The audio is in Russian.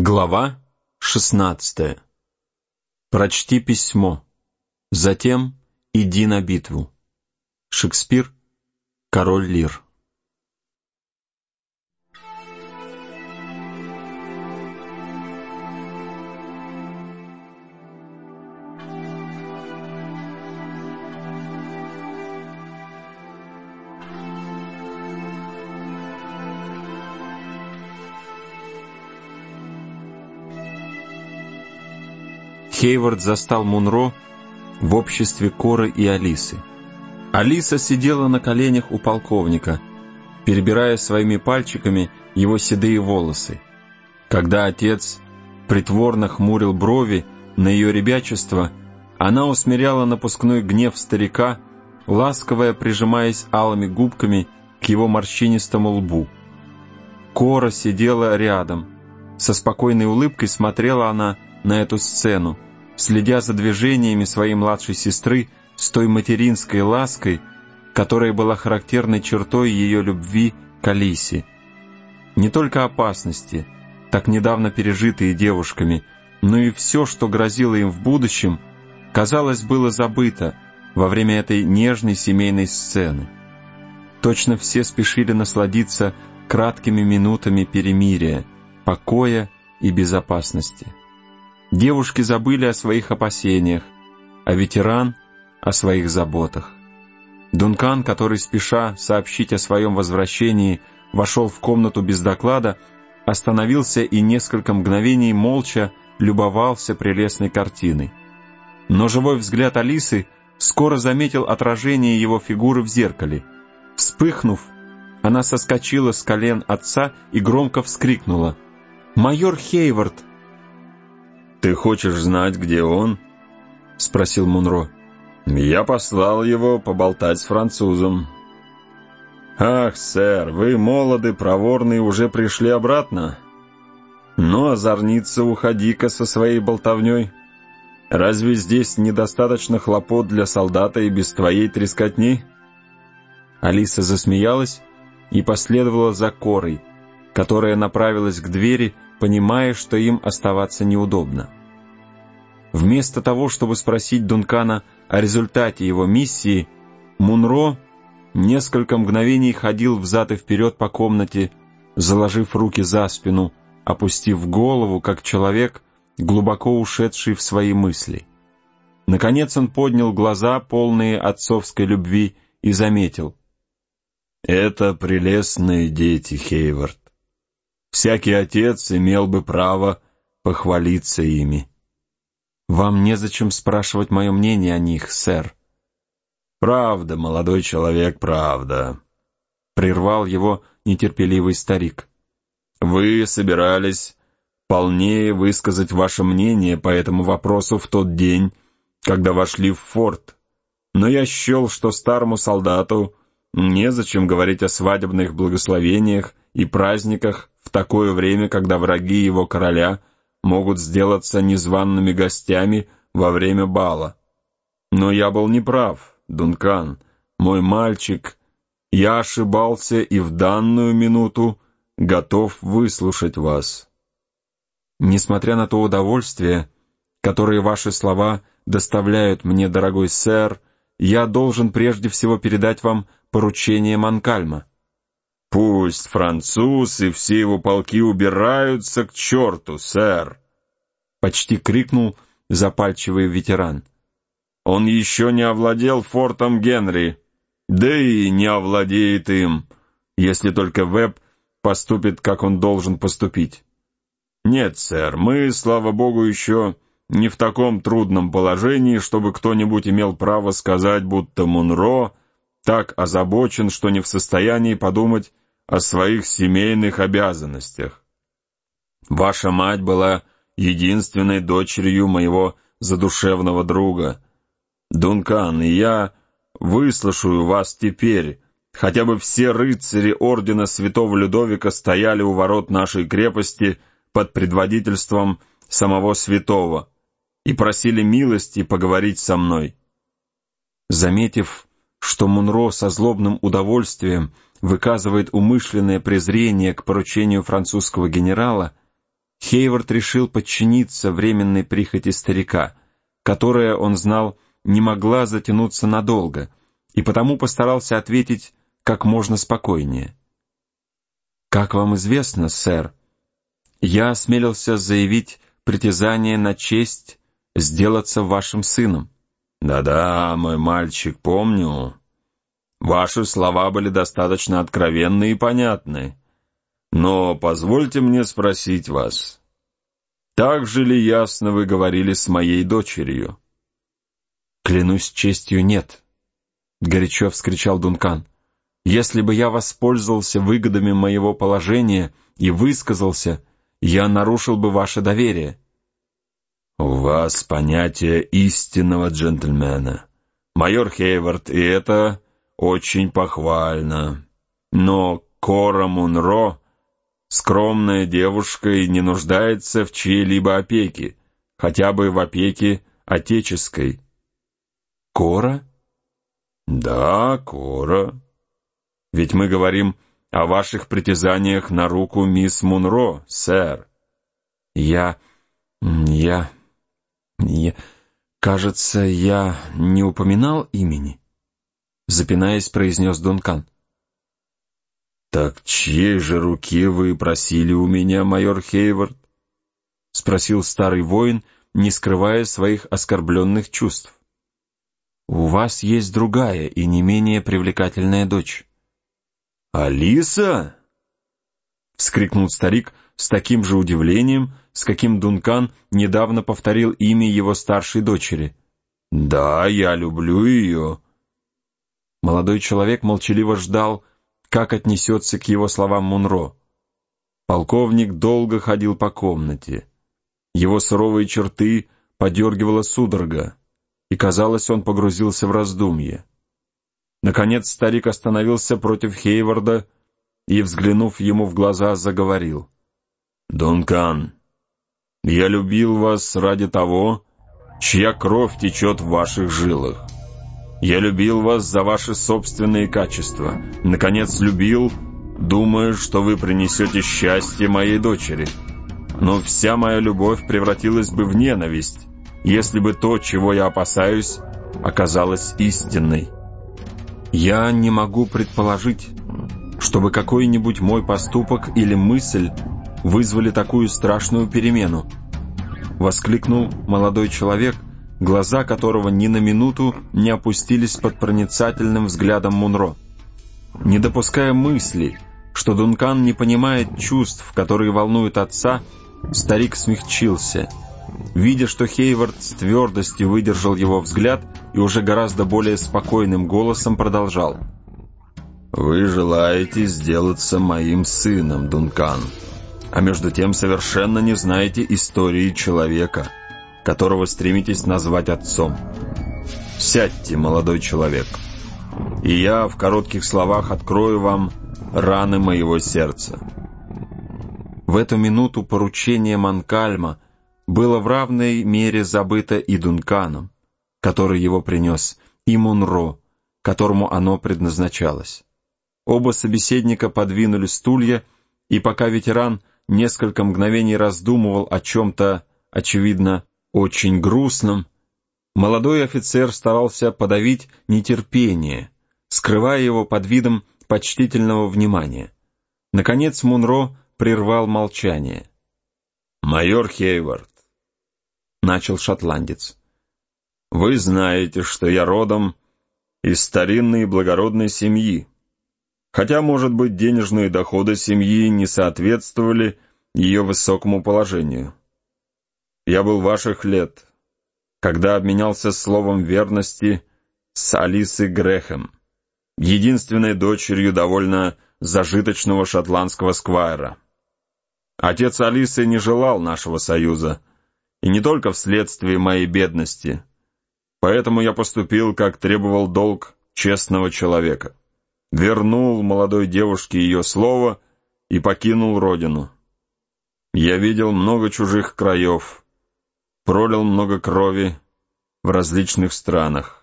Глава 16. Прочти письмо, затем иди на битву. Шекспир, Король Лир. Хейвард застал Мунро в обществе Коры и Алисы. Алиса сидела на коленях у полковника, перебирая своими пальчиками его седые волосы. Когда отец притворно хмурил брови на ее ребячество, она усмиряла напускной гнев старика, ласковая прижимаясь алыми губками к его морщинистому лбу. Кора сидела рядом. Со спокойной улыбкой смотрела она на эту сцену, следя за движениями своей младшей сестры с той материнской лаской, которая была характерной чертой ее любви к Алисе. Не только опасности, так недавно пережитые девушками, но и все, что грозило им в будущем, казалось, было забыто во время этой нежной семейной сцены. Точно все спешили насладиться краткими минутами перемирия, покоя и безопасности. Девушки забыли о своих опасениях, а ветеран — о своих заботах. Дункан, который, спеша сообщить о своем возвращении, вошел в комнату без доклада, остановился и несколько мгновений молча любовался прелестной картиной. Но живой взгляд Алисы скоро заметил отражение его фигуры в зеркале. Вспыхнув, она соскочила с колен отца и громко вскрикнула: «Майор Хейвард!» «Ты хочешь знать, где он?» — спросил Мунро. «Я послал его поболтать с французом». «Ах, сэр, вы молоды, проворны и уже пришли обратно? Ну, озорница, уходи-ка со своей болтовней. Разве здесь недостаточно хлопот для солдата и без твоей трескотни?» Алиса засмеялась и последовала за Корой, которая направилась к двери, понимая, что им оставаться неудобно. Вместо того, чтобы спросить Дункана о результате его миссии, Мунро несколько мгновений ходил взад и вперед по комнате, заложив руки за спину, опустив голову, как человек, глубоко ушедший в свои мысли. Наконец он поднял глаза, полные отцовской любви, и заметил: «Это прелестные дети, Хейвард. Всякий отец имел бы право похвалиться ими». «Вам незачем спрашивать мое мнение о них, сэр». «Правда, молодой человек, правда», — прервал его нетерпеливый старик. «Вы собирались полнее высказать ваше мнение по этому вопросу в тот день, когда вошли в форт, но я счел, что старому солдату незачем говорить о свадебных благословениях и праздниках в такое время, когда враги его короля могут сделаться незваными гостями во время бала. Но я был неправ, Дункан, мой мальчик, я ошибался и в данную минуту готов выслушать вас». «Несмотря на то удовольствие, которое ваши слова доставляют мне, дорогой сэр, я должен прежде всего передать вам поручение Монкальма». «Пусть француз и все его полки убираются к черту, сэр!» — почти крикнул запальчивый ветеран. «Он еще не овладел фортом Генри, да и не овладеет им, если только Веб поступит, как он должен поступить. Нет, сэр, мы, слава богу, еще не в таком трудном положении, чтобы кто-нибудь имел право сказать, будто Мунро так озабочен, что не в состоянии подумать о своих семейных обязанностях. Ваша мать была единственной дочерью моего задушевного друга. Дункан, и я выслушаю вас теперь, хотя бы все рыцари ордена святого Людовика стояли у ворот нашей крепости под предводительством самого святого и просили милости поговорить со мной». Заметив, что Мунро со злобным удовольствием выказывает умышленное презрение к поручению французского генерала, Хейвард решил подчиниться временной прихоти старика, которая, он знал, не могла затянуться надолго, и потому постарался ответить как можно спокойнее. «Как вам известно, сэр, я осмелился заявить притязание на честь сделаться вашим сыном». «Да-да, мой мальчик, помню. Ваши слова были достаточно откровенны и понятны. Но позвольте мне спросить вас, так же ли ясно вы говорили с моей дочерью?» «Клянусь честью, нет», — горячо вскричал Дункан. «Если бы я воспользовался выгодами моего положения и высказался, я нарушил бы ваше доверие». «У вас понятие истинного джентльмена, майор Хейвард, и это очень похвально. Но Кора Мунро, скромная девушка, и не нуждается в чьей-либо опеке, хотя бы в опеке отеческой». «Кора?» «Да, Кора. Ведь мы говорим о ваших притязаниях на руку мисс Мунро, сэр». Кажется, я не упоминал имени», — запинаясь, произнес Дункан. «Так чьей же руки вы просили у меня, майор Хейвард?» — спросил старый воин, не скрывая своих оскорбленных чувств. «У вас есть другая и не менее привлекательная дочь». «Алиса?» — вскрикнул старик с таким же удивлением, с каким Дункан недавно повторил имя его старшей дочери. «Да, я люблю ее». Молодой человек молчаливо ждал, как отнесется к его словам Мунро. Полковник долго ходил по комнате. Его суровые черты подергивала судорога, и, казалось, он погрузился в раздумье. Наконец старик остановился против Хейварда и, взглянув ему в глаза, заговорил. «Дункан, я любил вас ради того, чья кровь течет в ваших жилах. Я любил вас за ваши собственные качества. Наконец, любил, думая, что вы принесете счастье моей дочери. Но вся моя любовь превратилась бы в ненависть, если бы то, чего я опасаюсь, оказалось истинной. Я не могу предположить, чтобы какой-нибудь мой поступок или мысль вызвали такую страшную перемену», — воскликнул молодой человек, глаза которого ни на минуту не опустились под проницательным взглядом Мунро. Не допуская мысли, что Дункан не понимает чувств, которые волнуют отца, старик смягчился. Видя, что Хейвард с твердостью выдержал его взгляд и уже гораздо более спокойным голосом продолжал. «Вы желаете сделаться моим сыном, Дункан, а между тем совершенно не знаете истории человека, которого стремитесь назвать отцом. Сядьте, молодой человек, и я в коротких словах открою вам раны моего сердца». В эту минуту поручение Монкальма было в равной мере забыто и Дунканом, который его принес, и Мунро, которому оно предназначалось. Оба собеседника подвинули стулья, и пока ветеран несколько мгновений раздумывал о чем-то, очевидно, очень грустном, молодой офицер старался подавить нетерпение, скрывая его под видом почтительного внимания. Наконец Мунро прервал молчание. «Майор Хейвард», — начал шотландец, — «вы знаете, что я родом из старинной и благородной семьи, хотя, может быть, денежные доходы семьи не соответствовали ее высокому положению. Я был ваших лет, когда обменялся словом верности с Алисой Грэхэм, единственной дочерью довольно зажиточного шотландского сквайра. Отец Алисы не желал нашего союза, и не только вследствие моей бедности, поэтому я поступил, как требовал долг честного человека. Вернул молодой девушке ее слово и покинул родину. Я видел много чужих краев, пролил много крови в различных странах.